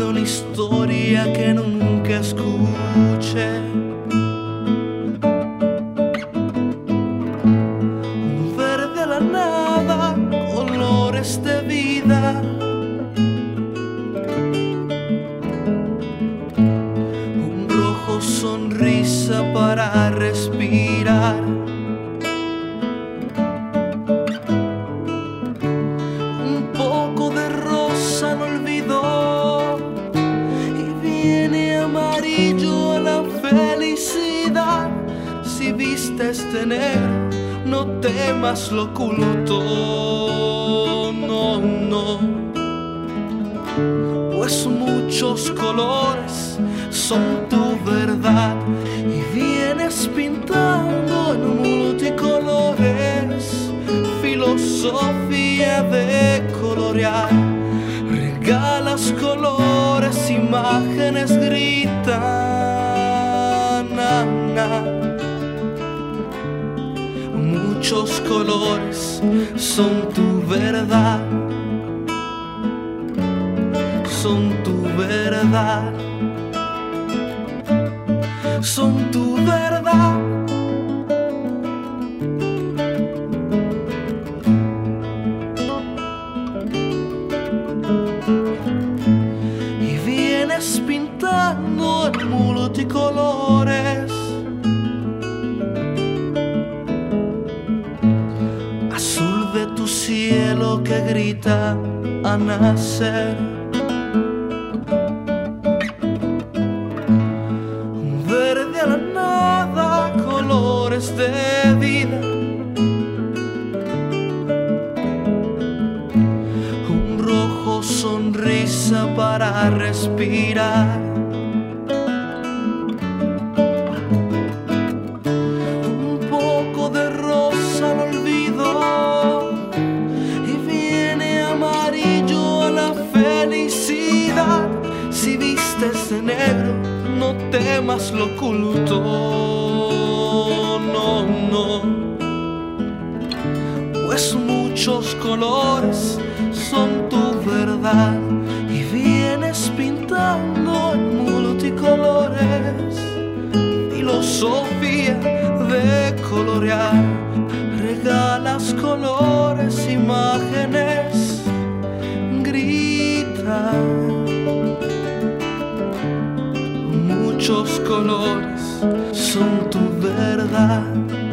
de una historia que nunca escuché. Un verde a la nada, colores de vida. Un rojo, sonrisa para respirar. Amarillo a la felicidad. Si viste este negro, no temas lo oculto, no, no. Pues muchos colores son tu verdad y vienes pintando en multicolores, filosofía de colorear. Regalas colores, imágenes gritan, na, na. Muchos colores son tu verdad, son tu verdad, son tu verdad. Pintando en multicolores, azul de tu cielo que grita a nacer, verde a la nada, colores de vida. Sonrisa para respirar. Un poco de rosa al olvido y viene amarillo a la felicidad. Si vistes de negro, no temas lo oculto, no, no. Pues muchos colores son tu verdad y vienes pintando en multicolores, filosofía de colorear. Regalas colores, imágenes gritan. Muchos colores son tu verdad.